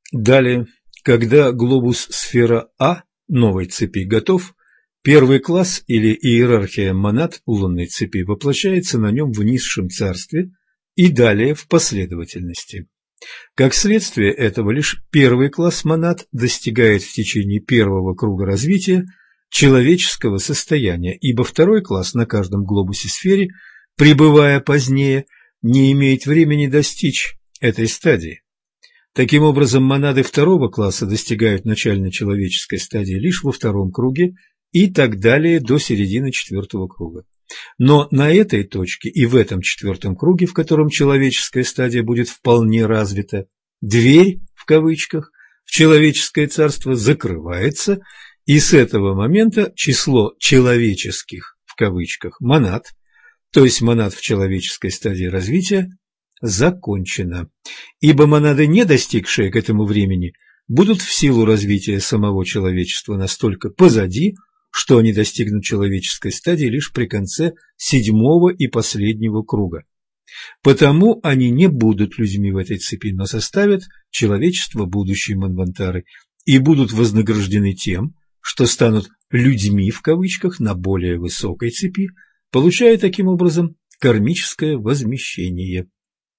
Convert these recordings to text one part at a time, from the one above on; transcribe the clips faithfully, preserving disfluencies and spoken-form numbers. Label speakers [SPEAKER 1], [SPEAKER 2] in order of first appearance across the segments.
[SPEAKER 1] Далее, когда глобус сфера А новой цепи готов, первый класс или иерархия монад лунной цепи воплощается на нем в низшем царстве и далее в последовательности. Как следствие этого, лишь первый класс монад достигает в течение первого круга развития человеческого состояния, ибо второй класс на каждом глобусе-сфере, пребывая позднее, не имеет времени достичь этой стадии. Таким образом, монады второго класса достигают начальной человеческой стадии лишь во втором круге и так далее до середины четвертого круга. Но на этой точке и в этом четвертом круге, в котором человеческая стадия будет вполне развита, дверь, в кавычках, в человеческое царство закрывается, и с этого момента число человеческих, в кавычках, монад, то есть монад в человеческой стадии развития, закончено, ибо монады, не достигшие к этому времени, будут в силу развития самого человечества настолько позади, что они достигнут человеческой стадии лишь при конце седьмого и последнего круга. Потому они не будут людьми в этой цепи, но составят человечество будущей Манвантары и будут вознаграждены тем, что станут «людьми» в кавычках на более высокой цепи, получая таким образом кармическое возмещение.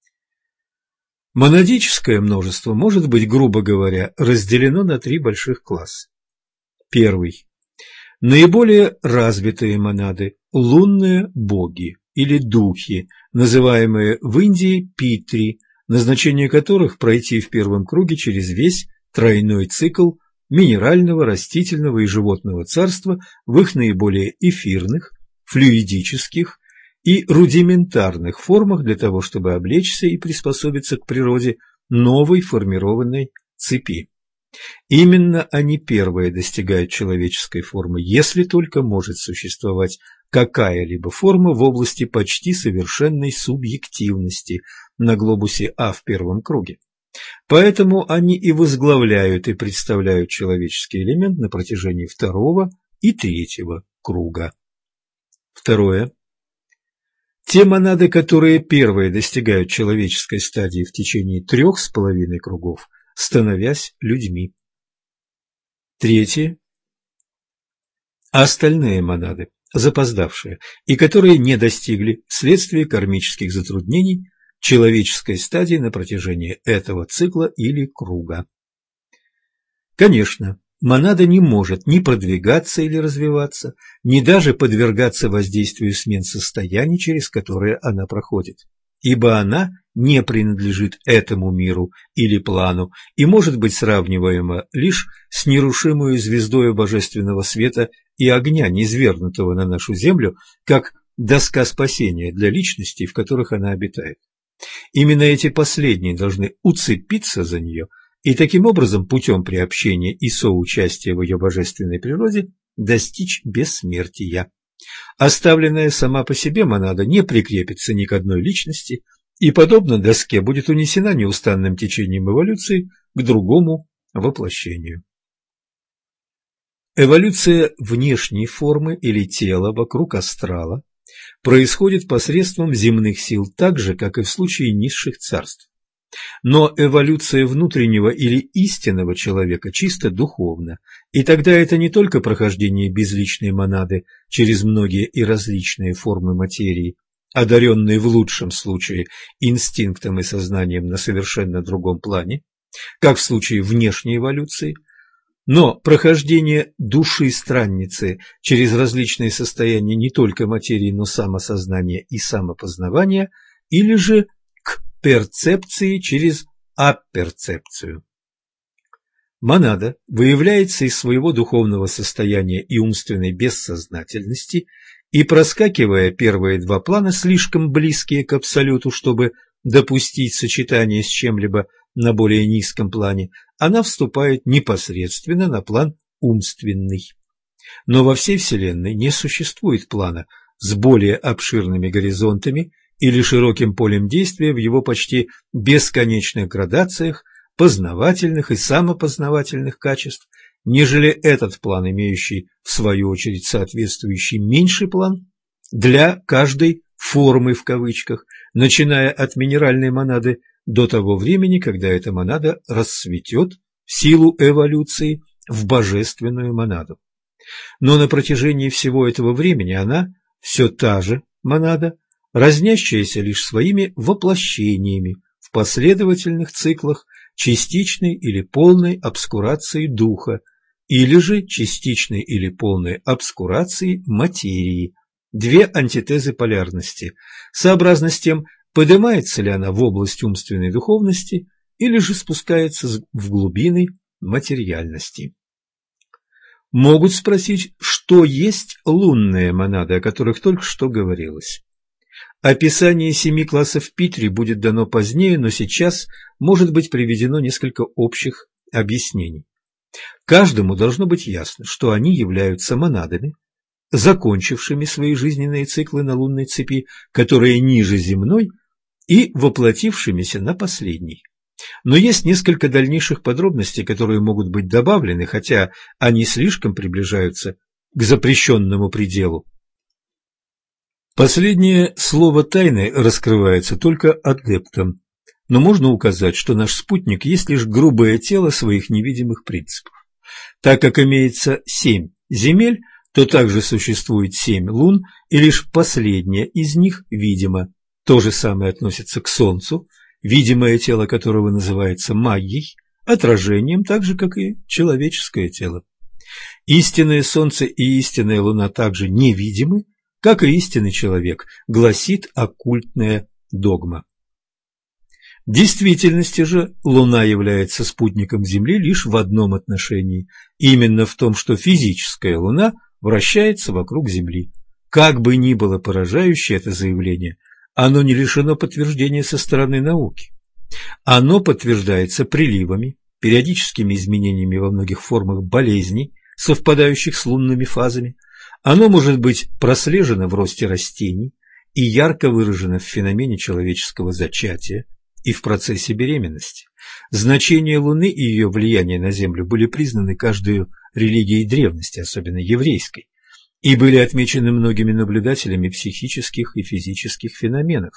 [SPEAKER 1] Монадическое множество может быть, грубо говоря, разделено на три больших класса. Первый. Наиболее развитые монады – лунные боги или духи, называемые в Индии питри, назначение которых пройти в первом круге через весь тройной цикл минерального, растительного и животного царства в их наиболее эфирных, флюидических и рудиментарных формах для того, чтобы облечься и приспособиться к природе новой формированной цепи. Именно они первые достигают человеческой формы, если только может существовать какая-либо форма в области почти совершенной субъективности на глобусе А в первом круге. Поэтому они и возглавляют и представляют человеческий элемент на протяжении второго и третьего круга. Второе. Те монады, которые первые достигают человеческой стадии в течение трех с половиной кругов, становясь людьми. Третье. Остальные монады, запоздавшие, и которые не достигли вследствие кармических затруднений человеческой стадии на протяжении этого цикла или круга. Конечно, монада не может ни продвигаться или развиваться, ни даже подвергаться воздействию смен состояний, через которые она проходит, ибо она не принадлежит этому миру или плану и может быть сравниваема лишь с нерушимой звездою божественного света и огня, низвергнутого на нашу землю, как доска спасения для личностей, в которых она обитает. Именно эти последние должны уцепиться за нее и таким образом путем приобщения и соучастия в ее божественной природе достичь бессмертия. Оставленная сама по себе монада не прикрепится ни к одной личности и, подобно доске, будет унесена неустанным течением эволюции к другому воплощению. Эволюция внешней формы или тела вокруг астрала происходит посредством земных сил так же, как и в случае низших царств. Но эволюция внутреннего или истинного человека чисто духовна, и тогда это не только прохождение безличной монады через многие и различные формы материи, одаренные в лучшем случае инстинктом и сознанием на совершенно другом плане, как в случае внешней эволюции, но прохождение души странницы через различные состояния не только материи, но самосознания и самопознавания, или же к перцепции через апперцепцию. Монада выявляется из своего духовного состояния и умственной бессознательности, и, проскакивая первые два плана, слишком близкие к абсолюту, чтобы допустить сочетание с чем-либо на более низком плане, она вступает непосредственно на план умственный. Но во всей Вселенной не существует плана с более обширными горизонтами или широким полем действия в его почти бесконечных градациях познавательных и самопознавательных качеств, нежели этот план, имеющий, в свою очередь, соответствующий меньший план для каждой «формы» в кавычках, начиная от минеральной монады до того времени, когда эта монада расцветет в силу эволюции в божественную монаду. Но на протяжении всего этого времени она все та же монада, разнящаяся лишь своими воплощениями в последовательных циклах частичной или полной обскурации духа, или же частичной или полной обскурации материи. Две антитезы полярности, сообразно с тем, поднимается ли она в область умственной духовности или же спускается в глубины материальности. Могут спросить, что есть лунные монады, о которых только что говорилось. Описание семи классов Питри будет дано позднее, но сейчас может быть приведено несколько общих объяснений. Каждому должно быть ясно, что они являются монадами, закончившими свои жизненные циклы на лунной цепи, которая ниже земной, и воплотившимися на последней. Но есть несколько дальнейших подробностей, которые могут быть добавлены, хотя они слишком приближаются к запрещенному пределу. Последнее слово тайны раскрывается только адептам, но можно указать, что наш спутник есть лишь грубое тело своих невидимых принципов. Так как имеется семь земель, то также существует семь лун, и лишь последняя из них видима. То же самое относится к Солнцу, видимое тело которого называется магией, отражением, так же, как и человеческое тело. Истинное Солнце и истинная Луна также невидимы, как и истинный человек, гласит оккультная догма. В действительности же Луна является спутником Земли лишь в одном отношении, именно в том, что физическая Луна вращается вокруг Земли. Как бы ни было поражающе это заявление, оно не лишено подтверждения со стороны науки. Оно подтверждается приливами, периодическими изменениями во многих формах болезней, совпадающих с лунными фазами. Оно может быть прослежено в росте растений и ярко выражено в феномене человеческого зачатия и в процессе беременности. Значение Луны и ее влияние на Землю были признаны каждой религией древности, особенно еврейской, и были отмечены многими наблюдателями психических и физических феноменов.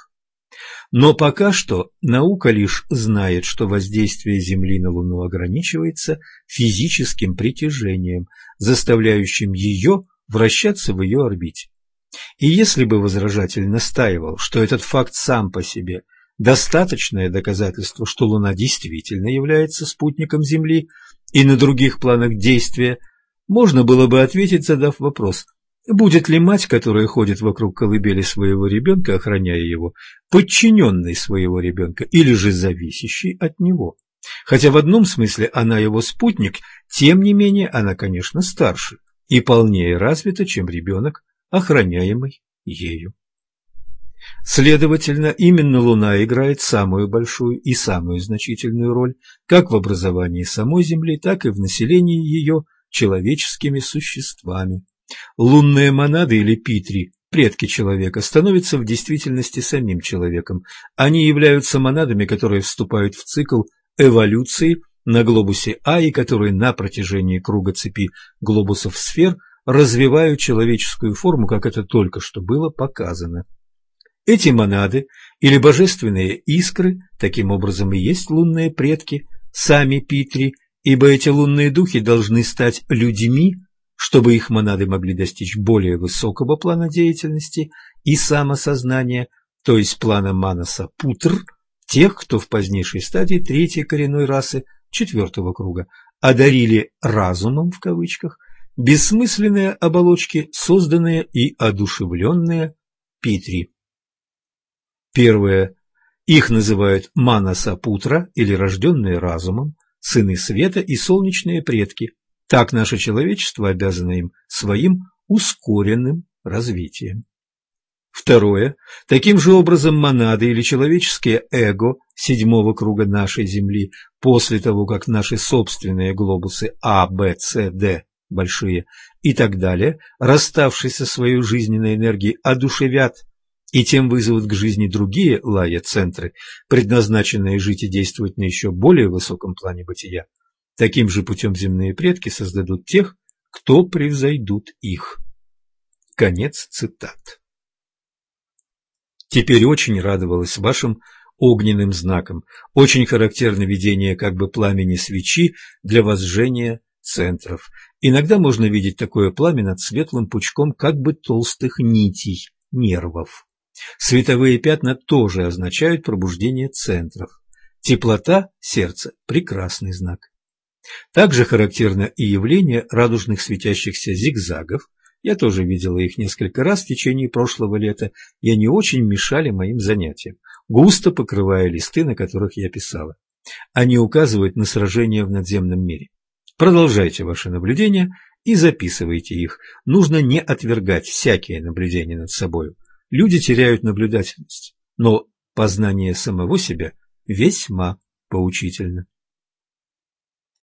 [SPEAKER 1] Но пока что наука лишь знает, что воздействие Земли на Луну ограничивается физическим притяжением, заставляющим ее вращаться в ее орбите. И если бы возражатель настаивал, что этот факт сам по себе достаточное доказательство, что Луна действительно является спутником Земли и на других планах действия, можно было бы ответить, задав вопрос: будет ли мать, которая ходит вокруг колыбели своего ребенка, охраняя его, подчиненной своего ребенка или же зависящей от него? Хотя в одном смысле она его спутник, тем не менее она, конечно, старше и полнее развита, чем ребенок, охраняемый ею. Следовательно, именно Луна играет самую большую и самую значительную роль как в образовании самой Земли, так и в населении ее человеческими существами. Лунные монады или питри, предки человека, становятся в действительности самим человеком. Они являются монадами, которые вступают в цикл эволюции на глобусе А и которые на протяжении круга цепи глобусов сфер развивают человеческую форму, как это только что было показано. Эти монады или божественные искры таким образом и есть лунные предки, сами питри, ибо эти лунные духи должны стать людьми, чтобы их монады могли достичь более высокого плана деятельности и самосознания, то есть плана манаса путр, тех, кто в позднейшей стадии третьей коренной расы четвертого круга одарили разумом в кавычках бессмысленные оболочки, созданные и одушевленные питри. Первое. Их называют манаса-путра или рожденные разумом, сыны света и солнечные предки. Так наше человечество обязано им своим ускоренным развитием. Второе. Таким же образом монады или человеческое эго седьмого круга нашей Земли, после того, как наши собственные глобусы А, Б, С, Д, большие и так далее, расставшись со своей жизненной энергией, одушевят и тем вызовут к жизни другие лая-центры, предназначенные жить и действовать на еще более высоком плане бытия. Таким же путем земные предки создадут тех, кто превзойдут их. Конец цитат. Теперь очень радовалась вашим огненным знаком. Очень характерно видение как бы пламени свечи для возжжения центров. Иногда можно видеть такое пламя над светлым пучком как бы толстых нитей, нервов. Световые пятна тоже означают пробуждение центров. Теплота сердца – прекрасный знак. Также характерно и явление радужных светящихся зигзагов. Я тоже видела их несколько раз в течение прошлого лета, и они очень мешали моим занятиям, густо покрывая листы, на которых я писала. Они указывают на сражения в надземном мире. Продолжайте ваши наблюдения и записывайте их. Нужно не отвергать всякие наблюдения над собой. Люди теряют наблюдательность, но познание самого себя весьма поучительно.